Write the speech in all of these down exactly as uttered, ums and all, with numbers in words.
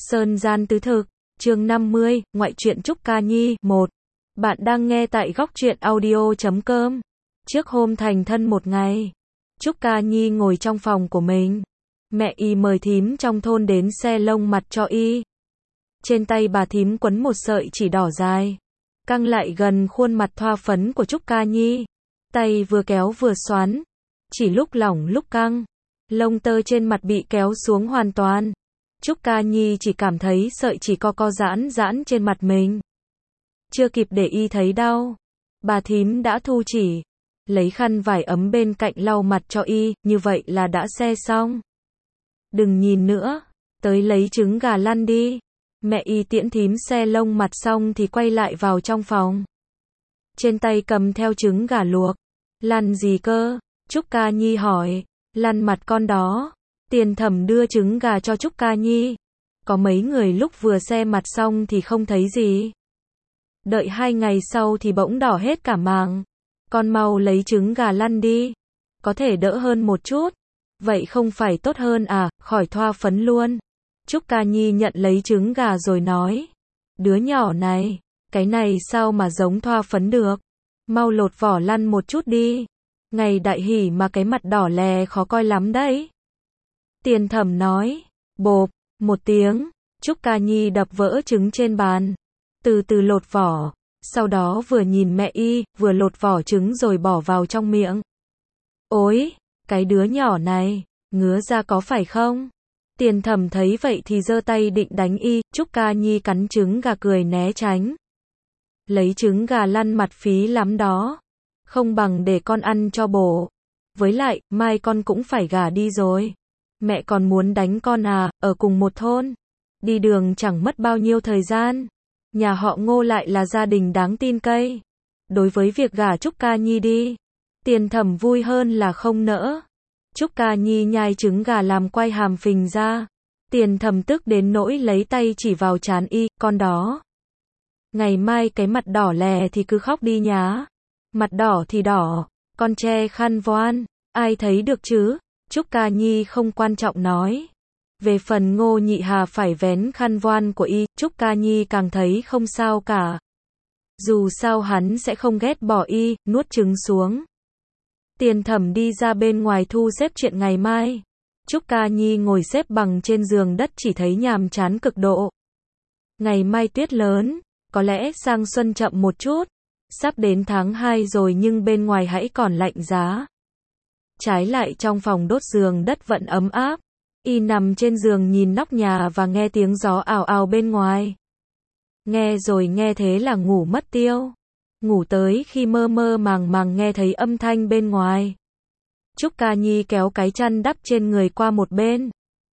Sơn gian tứ thực, chương năm mươi, ngoại truyện Trúc Ca Nhi, một. Bạn đang nghe tại góc truyện audio chấm com. Trước hôm thành thân một ngày, Trúc Ca Nhi ngồi trong phòng của mình. Mẹ y mời thím trong thôn đến xe lông mặt cho y. Trên tay bà thím quấn một sợi chỉ đỏ dài, căng lại gần khuôn mặt thoa phấn của Trúc Ca Nhi. Tay vừa kéo vừa xoắn, chỉ lúc lỏng lúc căng, lông tơ trên mặt bị kéo xuống hoàn toàn. Trúc Ca Nhi chỉ cảm thấy sợi chỉ co co giãn giãn trên mặt mình. Chưa kịp để y thấy đau, bà thím đã thu chỉ, lấy khăn vải ấm bên cạnh lau mặt cho y, như vậy là đã xe xong. Đừng nhìn nữa, tới lấy trứng gà lăn đi. Mẹ y tiễn thím xe lông mặt xong thì quay lại vào trong phòng. Trên tay cầm theo trứng gà luộc. Lăn gì cơ? Trúc Ca Nhi hỏi. Lăn mặt con đó. Tiền Thẩm đưa trứng gà cho Trúc Ca Nhi. Có mấy người lúc vừa xe mặt xong thì không thấy gì. Đợi hai ngày sau thì bỗng đỏ hết cả màng. Con mau lấy trứng gà lăn đi. Có thể đỡ hơn một chút. Vậy không phải tốt hơn à, khỏi thoa phấn luôn. Trúc Ca Nhi nhận lấy trứng gà rồi nói. Đứa nhỏ này, cái này sao mà giống thoa phấn được. Mau lột vỏ lăn một chút đi. Ngày đại hỷ mà cái mặt đỏ lè khó coi lắm đấy. Tiền Thẩm nói. Bộp, một tiếng, Trúc Ca Nhi đập vỡ trứng trên bàn. Từ từ lột vỏ. Sau đó vừa nhìn mẹ y, vừa lột vỏ trứng rồi bỏ vào trong miệng. Ôi, cái đứa nhỏ này, ngứa ra có phải không? Tiền Thẩm thấy vậy thì giơ tay định đánh y, Trúc Ca Nhi cắn trứng gà cười né tránh. Lấy trứng gà lăn mặt phí lắm đó. Không bằng để con ăn cho bổ. Với lại, mai con cũng phải gả đi rồi. Mẹ còn muốn đánh con à, ở cùng một thôn. Đi đường chẳng mất bao nhiêu thời gian. Nhà họ Ngô lại là gia đình đáng tin cậy. Đối với việc gả Trúc Ca Nhi đi, Tiền Thẩm vui hơn là không nỡ. Trúc Ca Nhi nhai trứng gà làm quay hàm phình ra. Tiền Thẩm tức đến nỗi lấy tay chỉ vào trán y, con đó. Ngày mai cái mặt đỏ lè thì cứ khóc đi nhá. Mặt đỏ thì đỏ, con che khăn voan, ai thấy được chứ? Trúc Ca Nhi không quan trọng nói. Về phần Ngô Nhị Hà phải vén khăn voan của y, Trúc Ca Nhi càng thấy không sao cả. Dù sao hắn sẽ không ghét bỏ y, nuốt trứng xuống. Tiền Thẩm đi ra bên ngoài thu xếp chuyện ngày mai. Trúc Ca Nhi ngồi xếp bằng trên giường đất chỉ thấy nhàm chán cực độ. Ngày mai tuyết lớn, có lẽ sang xuân chậm một chút. Sắp đến tháng hai rồi nhưng bên ngoài hãy còn lạnh giá. Trái lại trong phòng đốt giường đất vẫn ấm áp. Y nằm trên giường nhìn nóc nhà và nghe tiếng gió ào ào bên ngoài. Nghe rồi nghe thế là ngủ mất tiêu. Ngủ tới khi mơ mơ màng màng nghe thấy âm thanh bên ngoài. Trúc Ca Nhi kéo cái chăn đắp trên người qua một bên.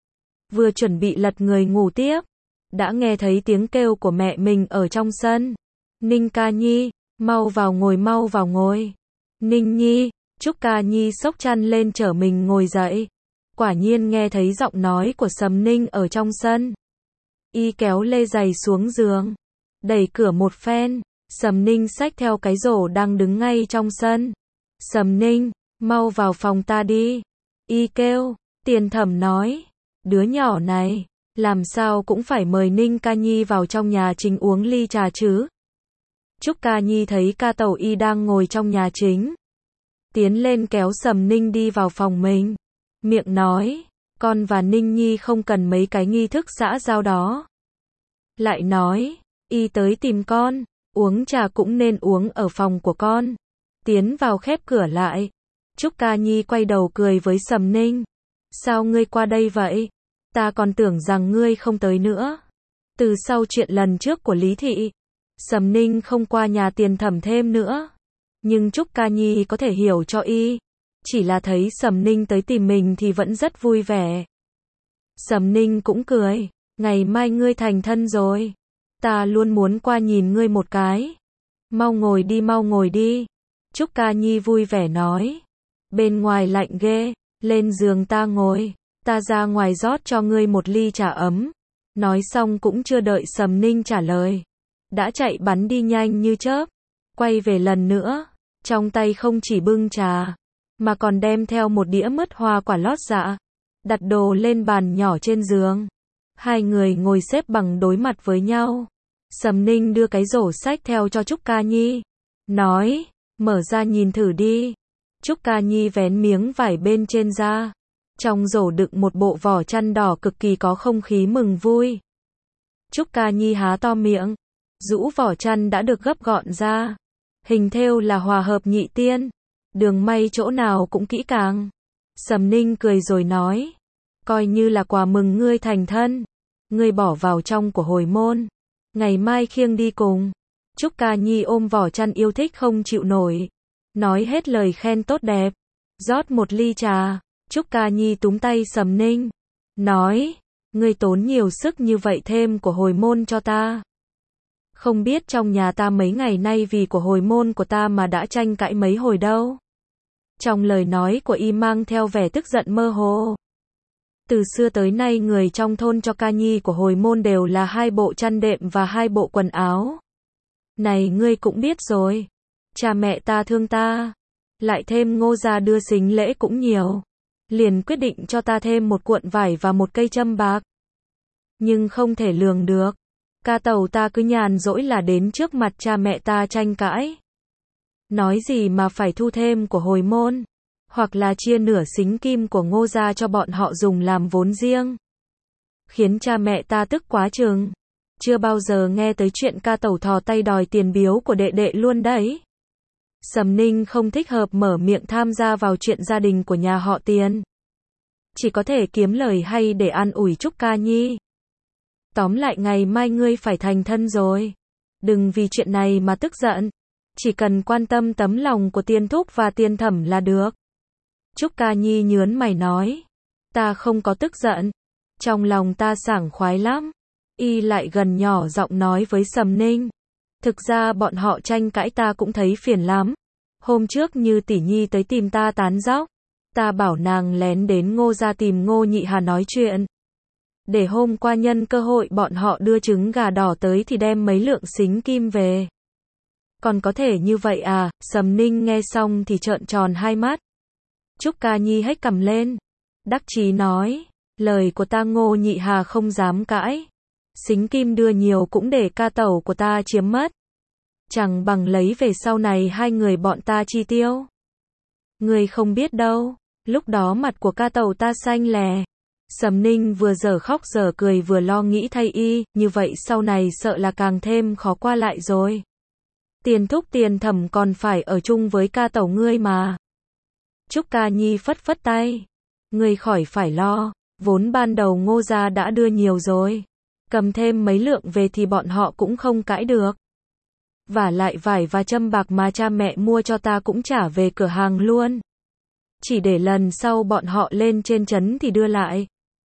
Vừa chuẩn bị lật người ngủ tiếp, đã nghe thấy tiếng kêu của mẹ mình ở trong sân. Ninh Ca Nhi, mau vào ngồi mau vào ngồi. Ninh Nhi, Trúc Ca Nhi xốc chăn lên chở mình ngồi dậy. Quả nhiên nghe thấy giọng nói của Sầm Ninh ở trong sân. Y kéo lê giày xuống giường, đẩy cửa một phen. Sầm Ninh xách theo cái rổ đang đứng ngay trong sân. Sầm Ninh, mau vào phòng ta đi. Y kêu. Tiền Thẩm nói. Đứa nhỏ này, làm sao cũng phải mời Ninh Ca Nhi vào trong nhà chính uống ly trà chứ. Trúc Ca Nhi thấy ca tẩu y đang ngồi trong nhà chính. Tiến lên kéo Sầm Ninh đi vào phòng mình. Miệng nói, con và Ninh Nhi không cần mấy cái nghi thức xã giao đó. Lại nói, y tới tìm con, uống trà cũng nên uống ở phòng của con. Tiến vào khép cửa lại. Trúc Ca Nhi quay đầu cười với Sầm Ninh. Sao ngươi qua đây vậy? Ta còn tưởng rằng ngươi không tới nữa. Từ sau chuyện lần trước của Lý Thị, Sầm Ninh không qua nhà Tiền Thẩm thêm nữa. Nhưng Trúc Ca Nhi có thể hiểu cho y. Chỉ là thấy Sầm Ninh tới tìm mình thì vẫn rất vui vẻ. Sầm Ninh cũng cười. Ngày mai ngươi thành thân rồi. Ta luôn muốn qua nhìn ngươi một cái. Mau ngồi đi mau ngồi đi. Trúc Ca Nhi vui vẻ nói. Bên ngoài lạnh ghê. Lên giường ta ngồi. Ta ra ngoài rót cho ngươi một ly trà ấm. Nói xong cũng chưa đợi Sầm Ninh trả lời. Đã chạy bắn đi nhanh như chớp. Quay về lần nữa. Trong tay không chỉ bưng trà, mà còn đem theo một đĩa mứt hoa quả lót dạ. Đặt đồ lên bàn nhỏ trên giường. Hai người ngồi xếp bằng đối mặt với nhau. Sầm Ninh đưa cái rổ sách theo cho Trúc Ca Nhi. Nói, mở ra nhìn thử đi. Trúc Ca Nhi vén miếng vải bên trên ra. Trong rổ đựng một bộ vỏ chăn đỏ cực kỳ có không khí mừng vui. Trúc Ca Nhi há to miệng. Rũ vỏ chăn đã được gấp gọn ra. Hình thêu là hòa hợp nhị tiên. Đường may chỗ nào cũng kỹ càng. Sầm Ninh cười rồi nói. Coi như là quà mừng ngươi thành thân. Ngươi bỏ vào trong của hồi môn. Ngày mai khiêng đi cùng. Trúc Ca Nhi ôm vỏ chăn yêu thích không chịu nổi. Nói hết lời khen tốt đẹp. Rót một ly trà. Trúc Ca Nhi túm tay Sầm Ninh. Nói. Ngươi tốn nhiều sức như vậy thêm của hồi môn cho ta. Không biết trong nhà ta mấy ngày nay vì của hồi môn của ta mà đã tranh cãi mấy hồi đâu. Trong lời nói của y mang theo vẻ tức giận mơ hồ. Từ xưa tới nay người trong thôn cho Ca Nhi của hồi môn đều là hai bộ chăn đệm và hai bộ quần áo. Này ngươi cũng biết rồi. Cha mẹ ta thương ta. Lại thêm Ngô gia đưa sính lễ cũng nhiều. Liền quyết định cho ta thêm một cuộn vải và một cây châm bạc. Nhưng không thể lường được. Ca tàu ta cứ nhàn rỗi là đến trước mặt cha mẹ ta tranh cãi. Nói gì mà phải thu thêm của hồi môn. Hoặc là chia nửa sính kim của Ngô gia cho bọn họ dùng làm vốn riêng. Khiến cha mẹ ta tức quá chừng. Chưa bao giờ nghe tới chuyện ca tẩu thò tay đòi tiền biếu của đệ đệ luôn đấy. Sầm Ninh không thích hợp mở miệng tham gia vào chuyện gia đình của nhà họ Tiền. Chỉ có thể kiếm lời hay để an ủi Trúc Ca Nhi. Tóm lại ngày mai ngươi phải thành thân rồi. Đừng vì chuyện này mà tức giận. Chỉ cần quan tâm tấm lòng của Tiền thúc và Tiền thẩm là được. Trúc Ca Nhi nhớn mày nói. Ta không có tức giận. Trong lòng ta sảng khoái lắm. Y lại gần nhỏ giọng nói với Sầm Ninh. Thực ra bọn họ tranh cãi ta cũng thấy phiền lắm. Hôm trước như tỷ nhi tới tìm ta tán dóc. Ta bảo nàng lén đến Ngô gia tìm Ngô Nhị Hà nói chuyện. Để hôm qua nhân cơ hội bọn họ đưa trứng gà đỏ tới thì đem mấy lượng sính kim về. Còn có thể như vậy à? Sầm Ninh nghe xong thì trợn tròn hai mắt. Trúc Ca Nhi hếch cằm lên. Đắc chí nói. Lời của ta Ngô Nhị Hà không dám cãi. Sính kim đưa nhiều cũng để ca tẩu của ta chiếm mất. Chẳng bằng lấy về sau này hai người bọn ta chi tiêu. Người không biết đâu. Lúc đó mặt của ca tẩu ta xanh lè. Sầm Ninh vừa giờ khóc giờ cười vừa lo nghĩ thay y. Như vậy sau này sợ là càng thêm khó qua lại rồi. Tiền thúc Tiền thẩm còn phải ở chung với ca tẩu ngươi mà. Trúc Ca Nhi phất phất tay. Ngươi khỏi phải lo. Vốn ban đầu Ngô gia đã đưa nhiều rồi. Cầm thêm mấy lượng về thì bọn họ cũng không cãi được. Vả lại vải và châm bạc mà cha mẹ mua cho ta cũng trả về cửa hàng luôn. Chỉ để lần sau bọn họ lên trên trấn thì đưa lại.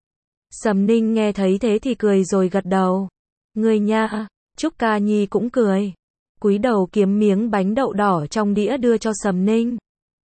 Sầm Ninh nghe thấy thế thì cười rồi gật đầu. Ngươi nha. Trúc Ca Nhi cũng cười. Cúi đầu kiếm miếng bánh đậu đỏ trong đĩa đưa cho Sầm Ninh.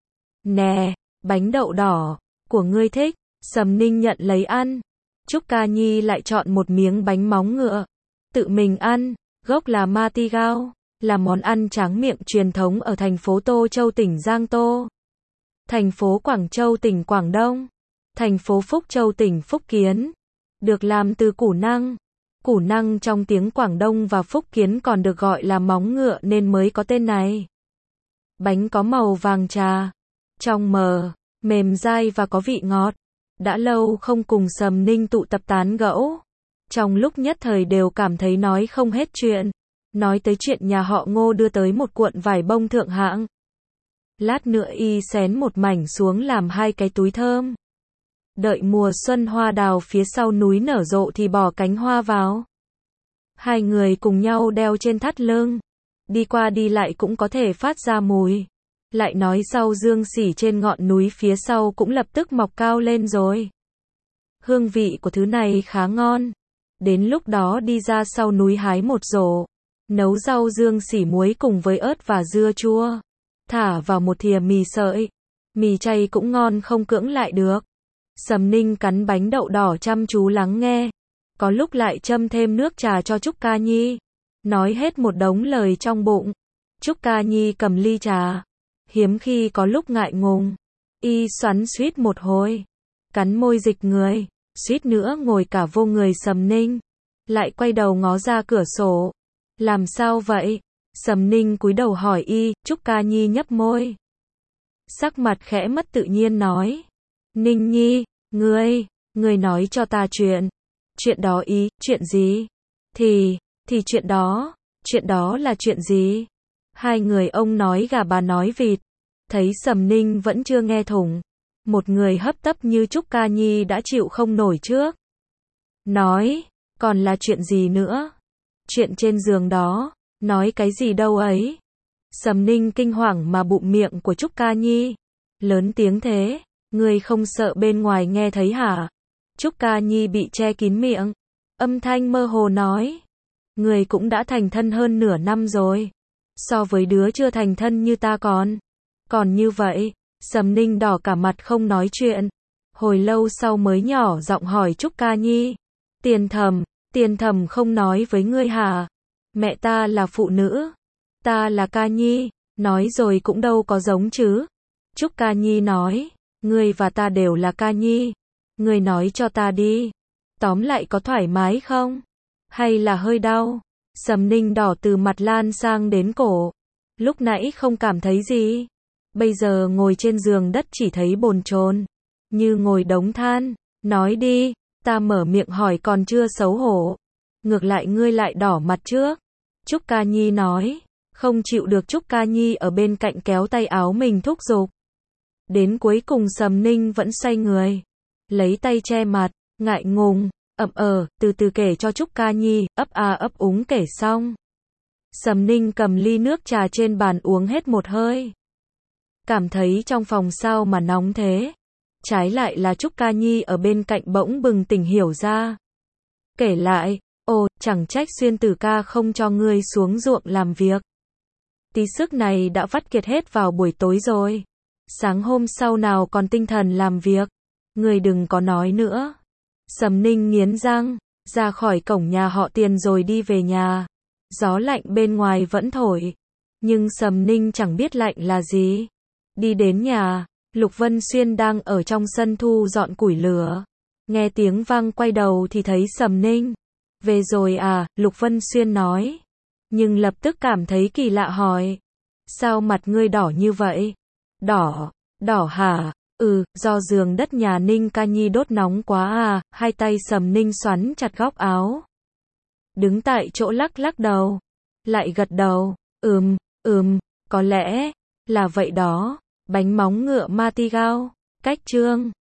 Nè, bánh đậu đỏ, của ngươi thích. Sầm Ninh nhận lấy ăn. Trúc Ca Nhi lại chọn một miếng bánh móng ngựa. Tự mình ăn, gốc là ma ti gao, là món ăn tráng miệng truyền thống ở thành phố Tô Châu tỉnh Giang Tô, thành phố Quảng Châu tỉnh Quảng Đông, thành phố Phúc Châu tỉnh Phúc Kiến. Được làm từ củ năng. Củ năng trong tiếng Quảng Đông và Phúc Kiến còn được gọi là móng ngựa nên mới có tên này. Bánh có màu vàng trà, trong mờ, mềm dai và có vị ngọt. Đã lâu không cùng Sầm Ninh tụ tập tán gẫu. Trong lúc nhất thời đều cảm thấy nói không hết chuyện. Nói tới chuyện nhà họ Ngô đưa tới một cuộn vải bông thượng hạng. Lát nữa y xén một mảnh xuống làm hai cái túi thơm. Đợi mùa xuân hoa đào phía sau núi nở rộ thì bỏ cánh hoa vào. Hai người cùng nhau đeo trên thắt lưng. Đi qua đi lại cũng có thể phát ra mùi. Lại nói sau dương xỉ trên ngọn núi phía sau cũng lập tức mọc cao lên rồi. Hương vị của thứ này khá ngon. Đến lúc đó đi ra sau núi hái một rổ. Nấu rau dương xỉ muối cùng với ớt và dưa chua. Thả vào một thìa mì sợi. Mì chay cũng ngon không cưỡng lại được. Sầm Ninh cắn bánh đậu đỏ chăm chú lắng nghe. Có lúc lại châm thêm nước trà cho Trúc Ca Nhi. Nói hết một đống lời trong bụng. Trúc Ca Nhi cầm ly trà. Hiếm khi có lúc ngại ngùng. Y xoắn suýt một hồi. Cắn môi dịch người. suýt nữa ngồi cả vô người Sầm Ninh. Lại quay đầu ngó ra cửa sổ. Làm sao vậy? Sầm Ninh cúi đầu hỏi y, Trúc Ca Nhi nhấp môi. Sắc mặt khẽ mất tự nhiên nói. Ninh Nhi, ngươi, ngươi nói cho ta chuyện. Chuyện đó ý, chuyện gì? Thì, thì chuyện đó, chuyện đó là chuyện gì? Hai người ông nói gà bà nói vịt. Thấy Sầm Ninh vẫn chưa nghe thủng. Một người hấp tấp như Trúc Ca Nhi đã chịu không nổi trước. Nói, còn là chuyện gì nữa? Chuyện trên giường đó, nói cái gì đâu ấy? Sầm Ninh kinh hoàng mà bụm miệng của Trúc Ca Nhi. Lớn tiếng thế, ngươi không sợ bên ngoài nghe thấy hả? Trúc Ca Nhi bị che kín miệng. Âm thanh mơ hồ nói. Ngươi cũng đã thành thân hơn nửa năm rồi. So với đứa chưa thành thân như ta còn. Còn như vậy, Sầm Ninh đỏ cả mặt không nói chuyện. Hồi lâu sau mới nhỏ giọng hỏi Trúc Ca Nhi. Tiền Thầm, Tiền Thầm không nói với ngươi hả? Mẹ ta là phụ nữ. Ta là Ca Nhi. Nói rồi cũng đâu có giống chứ. Trúc Ca Nhi nói. Ngươi và ta đều là Ca Nhi. Ngươi nói cho ta đi. Tóm lại có thoải mái không? Hay là hơi đau? Sầm Ninh đỏ từ mặt lan sang đến cổ. Lúc nãy không cảm thấy gì. Bây giờ ngồi trên giường đất chỉ thấy bồn chồn. Như ngồi đống than. Nói đi. Ta mở miệng hỏi còn chưa xấu hổ. Ngược lại ngươi lại đỏ mặt trước. Trúc Ca Nhi nói. Không chịu được Trúc Ca Nhi ở bên cạnh kéo tay áo mình thúc giục. Đến cuối cùng Sầm Ninh vẫn xoay người. Lấy tay che mặt. Ngại ngùng. Ậm ờ, từ từ kể cho Trúc Ca Nhi, ấp a ấp úng kể xong. Sầm Ninh cầm ly nước trà trên bàn uống hết một hơi. Cảm thấy trong phòng sao mà nóng thế. Trái lại là Trúc Ca Nhi ở bên cạnh bỗng bừng tỉnh hiểu ra. Kể lại, ồ, chẳng trách Xuyên Tử ca không cho ngươi xuống ruộng làm việc. Tí sức này đã vắt kiệt hết vào buổi tối rồi. Sáng hôm sau nào còn tinh thần làm việc. Ngươi đừng có nói nữa. Sầm Ninh nghiến răng, ra khỏi cổng nhà họ Tiền rồi đi về nhà. Gió lạnh bên ngoài vẫn thổi. Nhưng Sầm Ninh chẳng biết lạnh là gì. Đi đến nhà, Lục Vân Xuyên đang ở trong sân thu dọn củi lửa. Nghe tiếng vang quay đầu thì thấy Sầm Ninh. Về rồi à, Lục Vân Xuyên nói. Nhưng lập tức cảm thấy kỳ lạ hỏi. Sao mặt ngươi đỏ như vậy? Đỏ, đỏ hả? Ừ, do giường đất nhà Ninh Ca Nhi đốt nóng quá à, hai tay Sầm Ninh xoắn chặt góc áo. Đứng tại chỗ lắc lắc đầu. Lại gật đầu, ừm, ừm, có lẽ, là vậy đó. Bánh móng ngựa Matigao, cách chương.